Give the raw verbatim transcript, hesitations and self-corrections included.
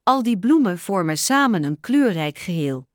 Al die bloemen vormen samen een kleurrijk geheel.